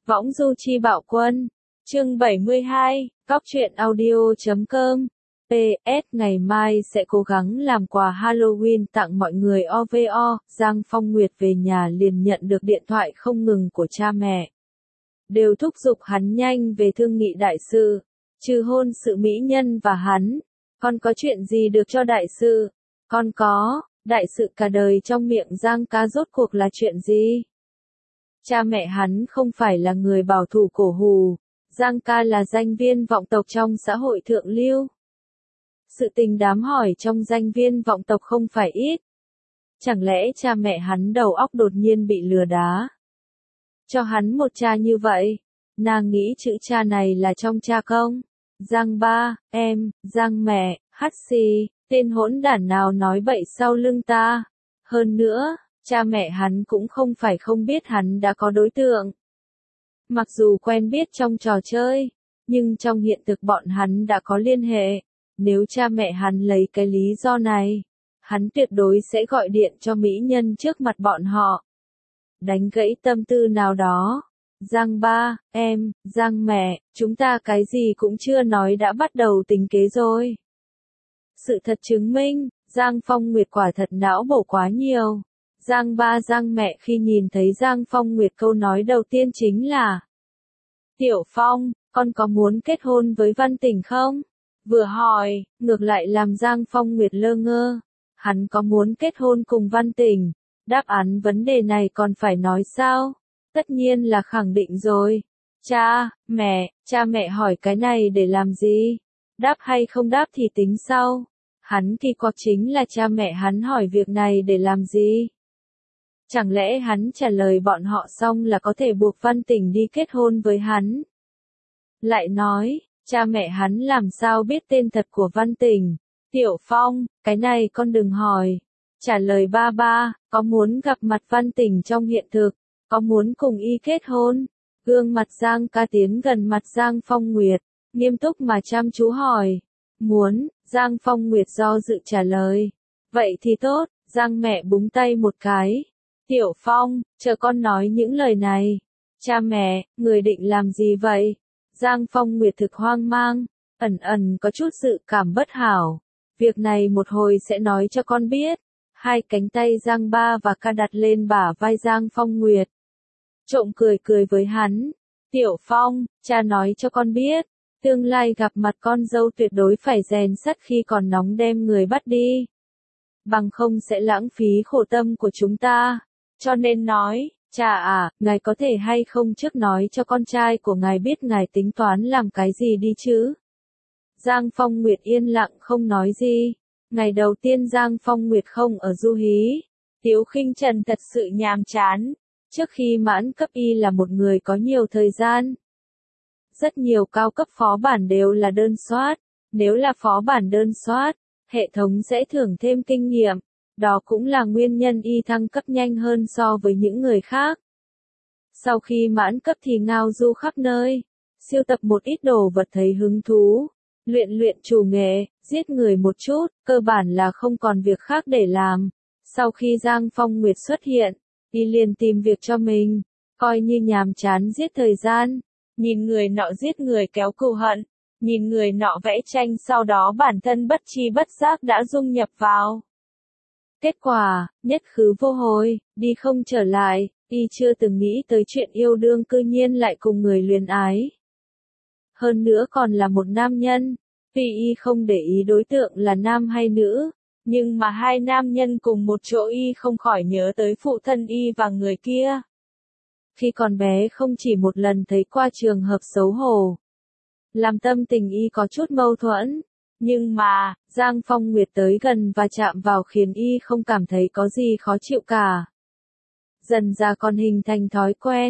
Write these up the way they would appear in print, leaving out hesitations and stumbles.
Võng du chi bạo quân. Chương 72, Cóc truyện audio.com. PS, ngày mai sẽ cố gắng làm quà Halloween tặng mọi người OVO. Giang Phong Nguyệt về nhà liền nhận được điện thoại không ngừng của cha mẹ. Đều thúc giục hắn nhanh về thương nghị đại sự. Trừ hôn sự mỹ nhân và hắn. Con có chuyện gì được cho đại sự? Con có, đại sự cả đời trong miệng Giang ca rốt cuộc là chuyện gì? Cha mẹ hắn không phải là người bảo thủ cổ hù. Giang ca là danh viên vọng tộc trong xã hội thượng lưu. Sự tình đám hỏi trong danh viên vọng tộc không phải ít. Chẳng lẽ cha mẹ hắn đầu óc đột nhiên bị lừa đá? Cho hắn một cha như vậy, nàng nghĩ chữ cha này là trong cha công. Giang ba, em, Giang mẹ, hắt xì, tên hỗn đản nào nói bậy sau lưng ta. Hơn nữa, cha mẹ hắn cũng không phải không biết hắn đã có đối tượng. Mặc dù quen biết trong trò chơi, nhưng trong hiện thực bọn hắn đã có liên hệ. Nếu cha mẹ hắn lấy cái lý do này, hắn tuyệt đối sẽ gọi điện cho mỹ nhân trước mặt bọn họ. Đánh gãy tâm tư nào đó. Giang ba, em, Giang mẹ, chúng ta cái gì cũng chưa nói đã bắt đầu tính kế rồi. Sự thật chứng minh, Giang Phong Nguyệt quả thật não bổ quá nhiều. Giang ba Giang mẹ khi nhìn thấy Giang Phong Nguyệt câu nói đầu tiên chính là: Tiểu Phong, con có muốn kết hôn với Văn Tình không? Vừa hỏi, ngược lại làm Giang Phong Nguyệt lơ ngơ. Hắn có muốn kết hôn cùng Văn Tình? Đáp án vấn đề này còn phải nói sao? Tất nhiên là khẳng định rồi. Cha mẹ hỏi cái này để làm gì? Đáp hay không đáp thì tính sau. Hắn kỳ quặc chính là cha mẹ hắn hỏi việc này để làm gì? Chẳng lẽ hắn trả lời bọn họ xong là có thể buộc Văn Tình đi kết hôn với hắn? Lại nói, cha mẹ hắn làm sao biết tên thật của Văn Tình? Tiểu Phong, cái này con đừng hỏi. Trả lời ba ba, có muốn gặp mặt Văn Tình trong hiện thực? Có muốn cùng y kết hôn? Gương mặt Giang ca tiến gần mặt Giang Phong Nguyệt, nghiêm túc mà chăm chú hỏi. Muốn, Giang Phong Nguyệt do dự trả lời. Vậy thì tốt, Giang mẹ búng tay một cái. Tiểu Phong, chờ con nói những lời này. Cha mẹ, người định làm gì vậy? Giang Phong Nguyệt thực hoang mang, ẩn có chút dự cảm bất hảo. Việc này một hồi sẽ nói cho con biết. Hai cánh tay Giang ba và ca đặt lên bả vai Giang Phong Nguyệt. Trộm cười với hắn. Tiểu Phong, cha nói cho con biết. Tương lai gặp mặt con dâu tuyệt đối phải rèn sắt khi còn nóng đem người bắt đi. Bằng không sẽ lãng phí khổ tâm của chúng ta. Cho nên nói, cha à, ngài có thể hay không trước nói cho con trai của ngài biết ngài tính toán làm cái gì đi chứ? Giang Phong Nguyệt yên lặng không nói gì. Ngày đầu tiên Giang Phong Nguyệt không ở du hí. Tiếu Khinh Trần thật sự nhàm chán. Trước khi mãn cấp y là một người có nhiều thời gian. Rất nhiều cao cấp phó bản đều là đơn soát. Nếu là phó bản đơn soát, hệ thống sẽ thưởng thêm kinh nghiệm. Đó cũng là nguyên nhân y thăng cấp nhanh hơn so với những người khác. Sau khi mãn cấp thì ngao du khắp nơi, siêu tập một ít đồ vật thấy hứng thú, luyện chủ nghệ, giết người một chút, cơ bản là không còn việc khác để làm. Sau khi Giang Phong Nguyệt xuất hiện, y liền tìm việc cho mình, coi như nhàm chán giết thời gian, nhìn người nọ giết người kéo cừu hận, nhìn người nọ vẽ tranh sau đó bản thân bất tri bất giác đã dung nhập vào. Kết quả, nhất khứ vô hồi, đi không trở lại, y chưa từng nghĩ tới chuyện yêu đương cư nhiên lại cùng người luyến ái. Hơn nữa còn là một nam nhân, tuy y không để ý đối tượng là nam hay nữ, nhưng mà hai nam nhân cùng một chỗ y không khỏi nhớ tới phụ thân y và người kia. Khi còn bé không chỉ một lần thấy qua trường hợp xấu hổ. Làm tâm tình y có chút mâu thuẫn. Nhưng mà, Giang Phong Nguyệt tới gần và chạm vào khiến y không cảm thấy có gì khó chịu cả. Dần ra còn hình thành thói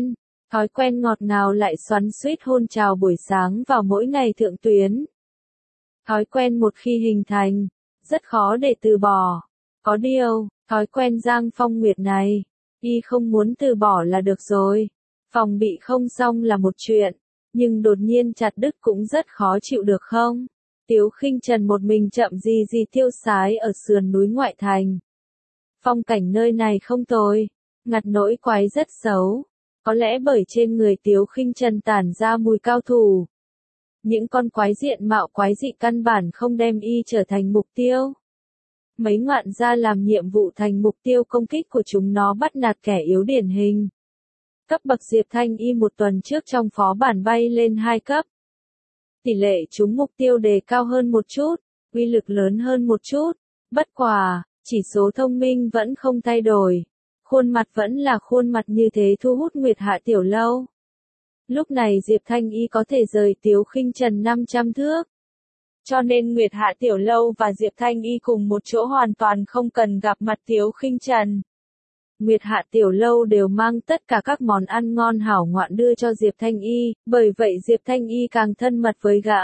quen ngọt ngào lại xoắn xuýt hôn chào buổi sáng vào mỗi ngày thượng tuyến. Thói quen một khi hình thành, rất khó để từ bỏ. Có điều, thói quen Giang Phong Nguyệt này, y không muốn từ bỏ là được rồi. Phòng bị không xong là một chuyện, nhưng đột nhiên chặt đứt cũng rất khó chịu được không? Tiếu Khinh Trần một mình chậm gì tiêu sái ở sườn núi ngoại thành. Phong cảnh nơi này không tồi, ngặt nỗi quái rất xấu. Có lẽ bởi trên người Tiếu Khinh Trần tản ra mùi cao thủ. Những con quái diện mạo quái dị căn bản không đem y trở thành mục tiêu. Mấy ngoạn gia làm nhiệm vụ thành mục tiêu công kích của chúng nó bắt nạt kẻ yếu điển hình. Cấp bậc Diệp Thanh Y một tuần trước trong phó bản bay lên 2 cấp. Tỷ lệ trúng mục tiêu đề cao hơn một chút, uy lực lớn hơn một chút. Bất quả, chỉ số thông minh vẫn không thay đổi. Khuôn mặt vẫn là khuôn mặt như thế thu hút Nguyệt Hạ Tiểu Lâu. Lúc này Diệp Thanh Y có thể rời Tiếu Khinh Trần 500 thước. Cho nên Nguyệt Hạ Tiểu Lâu và Diệp Thanh Y cùng một chỗ hoàn toàn không cần gặp mặt Tiếu Khinh Trần. Nguyệt Hạ Tiểu Lâu đều mang tất cả các món ăn ngon hảo ngoạn đưa cho Diệp Thanh Y, bởi vậy Diệp Thanh Y càng thân mật với gã.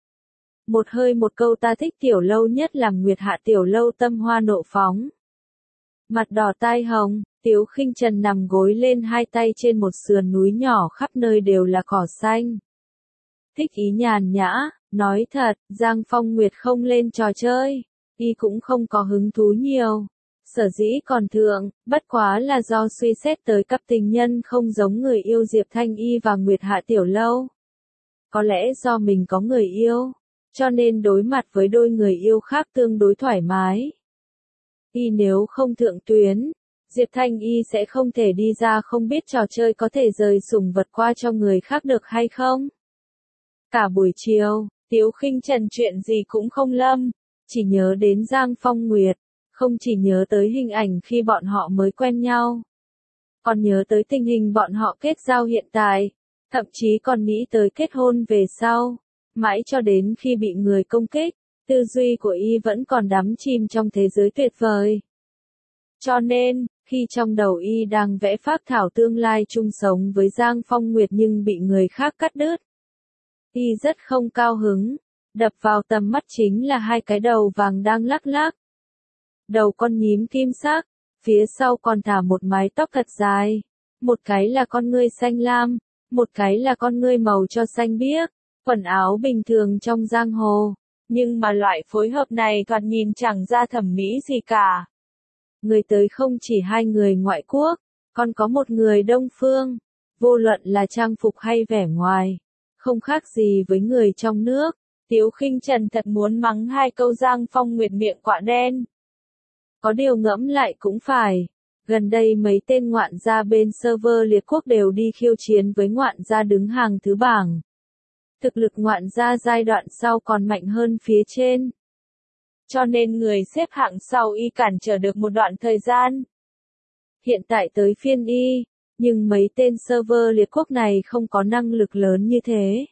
Một hơi một câu ta thích Tiểu Lâu nhất làm Nguyệt Hạ Tiểu Lâu tâm hoa nộ phóng. Mặt đỏ tai hồng, Tiếu Khinh Trần nằm gối lên hai tay trên một sườn núi nhỏ khắp nơi đều là cỏ xanh. Thích ý nhàn nhã, nói thật, Giang Phong Nguyệt không lên trò chơi, y cũng không có hứng thú nhiều. Sở dĩ còn thượng, bất quá là do suy xét tới cặp tình nhân không giống người yêu Diệp Thanh Y và Nguyệt Hạ Tiểu Lâu. Có lẽ do mình có người yêu, cho nên đối mặt với đôi người yêu khác tương đối thoải mái. Y nếu không thượng tuyến, Diệp Thanh Y sẽ không thể đi ra không biết trò chơi có thể rời sủng vật qua cho người khác được hay không. Cả buổi chiều, Tiếu Khinh Trần chuyện gì cũng không lâm, chỉ nhớ đến Giang Phong Nguyệt, không chỉ nhớ tới hình ảnh khi bọn họ mới quen nhau, còn nhớ tới tình hình bọn họ kết giao hiện tại, thậm chí còn nghĩ tới kết hôn về sau, mãi cho đến khi bị người công kích, tư duy của y vẫn còn đắm chìm trong thế giới tuyệt vời. Cho nên, khi trong đầu y đang vẽ phác thảo tương lai chung sống với Giang Phong Nguyệt nhưng bị người khác cắt đứt, y rất không cao hứng, đập vào tầm mắt chính là hai cái đầu vàng đang lắc lắc. Đầu con nhím kim sắc, phía sau còn thả một mái tóc thật dài, một cái là con ngươi xanh lam, một cái là con ngươi màu cho xanh biếc, quần áo bình thường trong giang hồ, nhưng mà loại phối hợp này thoạt nhìn chẳng ra thẩm mỹ gì cả. Người tới không chỉ hai người ngoại quốc, còn có một người Đông Phương, vô luận là trang phục hay vẻ ngoài, không khác gì với người trong nước. Tiếu Khinh Trần thật muốn mắng hai câu Giang Phong Nguyệt miệng quạ đen. Có điều ngẫm lại cũng phải, gần đây mấy tên ngoạn gia bên server liệt quốc đều đi khiêu chiến với ngoạn gia đứng hàng thứ bảng. Thực lực ngoạn gia giai đoạn sau còn mạnh hơn phía trên. Cho nên người xếp hạng sau y cản trở được một đoạn thời gian. Hiện tại tới phiên y, nhưng mấy tên server liệt quốc này không có năng lực lớn như thế.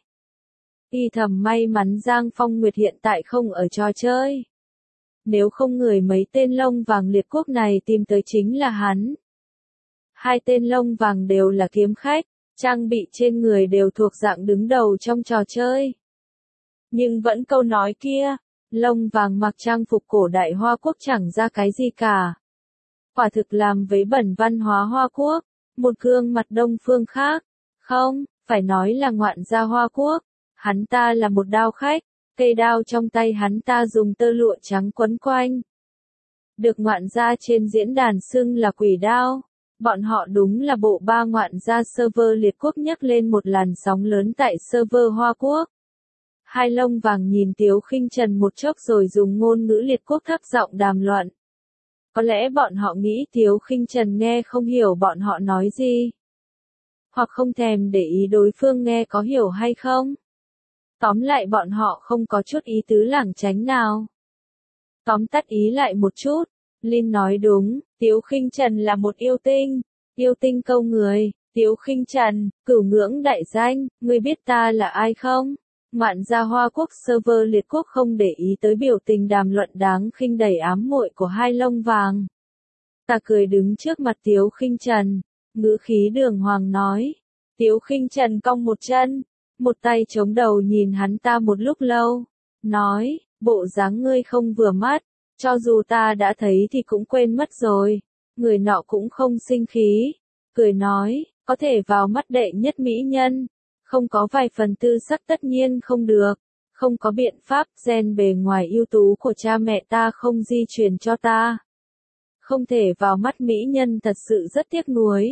Y thầm may mắn Giang Phong Nguyệt hiện tại không ở trò chơi. Nếu không người mấy tên lông vàng liệt quốc này tìm tới chính là hắn. Hai tên lông vàng đều là kiếm khách, trang bị trên người đều thuộc dạng đứng đầu trong trò chơi. Nhưng vẫn câu nói kia, lông vàng mặc trang phục cổ đại Hoa Quốc chẳng ra cái gì cả. Quả thực làm vấy bẩn văn hóa Hoa Quốc, một gương mặt Đông phương khác. Không, phải nói là ngoạn gia Hoa Quốc. Hắn ta là một đao khách, cây đao trong tay hắn ta dùng tơ lụa trắng quấn quanh. Được ngoạn gia trên diễn đàn xưng là quỷ đao. Bọn họ đúng là bộ ba ngoạn gia server liệt quốc nhấc lên một làn sóng lớn tại server Hoa Quốc. Hai lông vàng nhìn Tiếu Khinh Trần một chốc rồi dùng ngôn ngữ liệt quốc thấp giọng đàm luận. Có lẽ bọn họ nghĩ Tiếu Khinh Trần nghe không hiểu bọn họ nói gì. Hoặc không thèm để ý đối phương nghe có hiểu hay không. Tóm lại bọn họ không có chút ý tứ lảng tránh nào. Tóm tắt ý lại một chút, Linh nói đúng, Tiếu Khinh Trần là một yêu tinh câu người. Tiếu Khinh Trần, cửu ngưỡng đại danh, ngươi biết ta là ai không? Ngoạn gia Hoa Quốc server liệt quốc không để ý tới biểu tình đàm luận đáng khinh đầy ám muội của hai lông vàng. Ta cười đứng trước mặt Tiếu Khinh Trần, ngữ khí đường hoàng nói. Tiếu Khinh Trần cong một chân, một tay chống đầu nhìn hắn ta một lúc lâu, nói, bộ dáng ngươi không vừa mắt, cho dù ta đã thấy thì cũng quên mất rồi. Người nọ cũng không sinh khí, cười nói, có thể vào mắt đệ nhất mỹ nhân, không có vài phần tư sắc tất nhiên không được, không có biện pháp, gen bề ngoài ưu tú của cha mẹ ta không di truyền cho ta. Không thể vào mắt mỹ nhân thật sự rất tiếc nuối.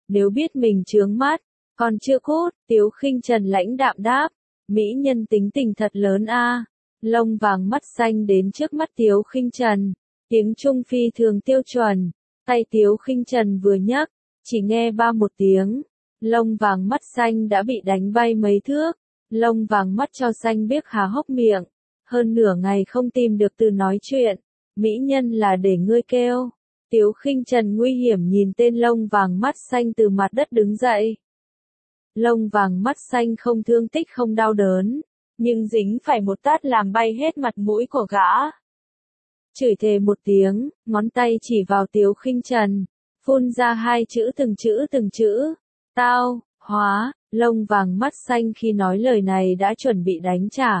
nếu biết mình chướng mắt, còn chưa cút, Tiếu Khinh Trần lãnh đạm đáp, mỹ nhân tính tình thật lớn a. Lông vàng mắt xanh đến trước mắt Tiếu Khinh Trần, tiếng Trung phi thường tiêu chuẩn, tay Tiếu Khinh Trần vừa nhấc, chỉ nghe ba một tiếng, lông vàng mắt xanh đã bị đánh bay mấy thước, lông vàng mắt cho xanh biếc há hốc miệng, hơn nửa ngày không tìm được từ nói chuyện, mỹ nhân là để ngươi kêu. Tiếu Khinh Trần nguy hiểm nhìn tên lông vàng mắt xanh từ mặt đất đứng dậy. Lông vàng mắt xanh không thương tích không đau đớn, nhưng dính phải một tát làm bay hết mặt mũi của gã. Chửi thề một tiếng, ngón tay chỉ vào Tiếu Khinh Trần, phun ra hai chữ từng chữ, tao, hóa, lông vàng mắt xanh khi nói lời này đã chuẩn bị đánh trả.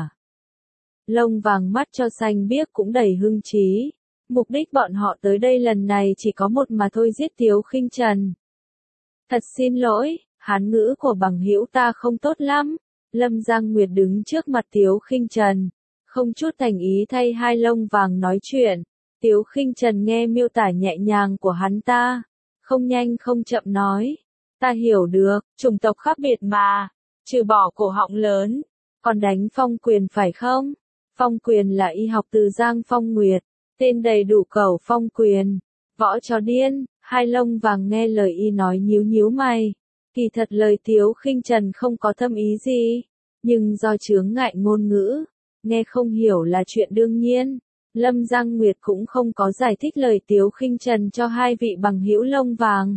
Lông vàng mắt cho xanh biếc cũng đầy hưng trí, mục đích bọn họ tới đây lần này chỉ có một mà thôi, giết Tiếu Khinh Trần. Thật xin lỗi, hán ngữ của bằng hữu ta không tốt lắm. Lâm Giang Nguyệt đứng trước mặt Tiếu Khinh Trần, không chút thành ý thay hai lông vàng nói chuyện. Tiếu Khinh Trần nghe miêu tả nhẹ nhàng của hắn ta, không nhanh không chậm nói, ta hiểu được, chủng tộc khác biệt mà, trừ bỏ cổ họng lớn, còn đánh Phong Quyền phải không? Phong Quyền là y học từ Giang Phong Nguyệt, tên đầy đủ Cẩu Phong Quyền, võ chó điên. Hai lông vàng nghe lời y nói nhíu nhíu mày. Kỳ thật lời Tiếu Khinh Trần không có thâm ý gì, nhưng do chướng ngại ngôn ngữ, nghe không hiểu là chuyện đương nhiên. Lâm Giang Nguyệt cũng không có giải thích lời Tiếu Khinh Trần cho hai vị bằng hữu lông vàng.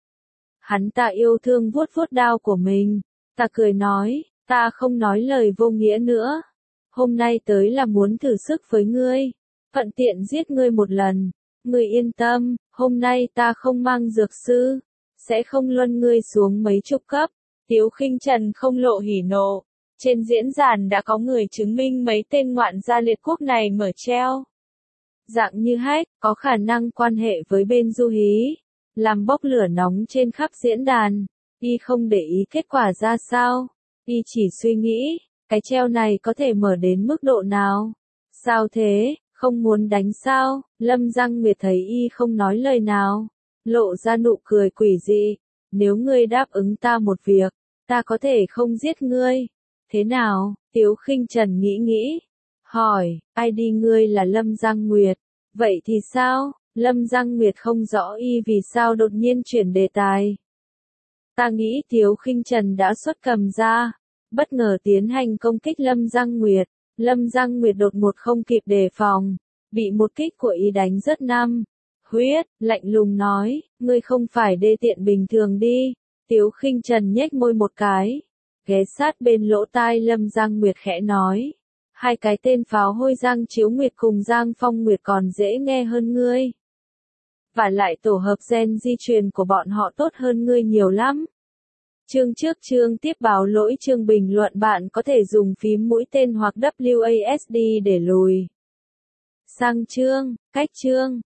Hắn ta yêu thương vuốt vuốt đao của mình, ta cười nói, ta không nói lời vô nghĩa nữa. Hôm nay tới là muốn thử sức với ngươi, thuận tiện giết ngươi một lần. Ngươi yên tâm, hôm nay ta không mang dược sư, sẽ không luân ngươi xuống mấy chục cấp. Tiếu Khinh Trần không lộ hỉ nộ. Trên diễn đàn đã có người chứng minh mấy tên ngoạn gia liệt quốc này mở treo. Dạng như hack, có khả năng quan hệ với bên Du Hí, làm bốc lửa nóng trên khắp diễn đàn. Y không để ý kết quả ra sao. Y chỉ suy nghĩ, cái treo này có thể mở đến mức độ nào. Sao thế? Không muốn đánh sao? Lâm Giang Nguyệt thấy y không nói lời nào, lộ ra nụ cười quỷ dị. Nếu ngươi đáp ứng ta một việc, ta có thể không giết ngươi. Thế nào? Tiếu Khinh Trần nghĩ, hỏi, ID ngươi là Lâm Giang Nguyệt. Vậy thì sao? Lâm Giang Nguyệt không rõ y vì sao đột nhiên chuyển đề tài. Ta nghĩ Tiếu Khinh Trần đã xuất cầm ra, bất ngờ tiến hành công kích Lâm Giang Nguyệt. Lâm Giang Nguyệt đột ngột không kịp đề phòng, bị một kích của y đánh rất năm. Huyết, lạnh lùng nói, ngươi không phải đê tiện bình thường đi. Tiếu Khinh Trần nhếch môi một cái, ghé sát bên lỗ tai Lâm Giang Nguyệt khẽ nói, hai cái tên pháo hôi Giang Chiếu Nguyệt cùng Giang Phong Nguyệt còn dễ nghe hơn ngươi. Và lại tổ hợp gen di truyền của bọn họ tốt hơn ngươi nhiều lắm. Chương trước chương tiếp báo lỗi chương bình luận bạn có thể dùng phím mũi tên hoặc WASD để lùi sang chương, cách chương.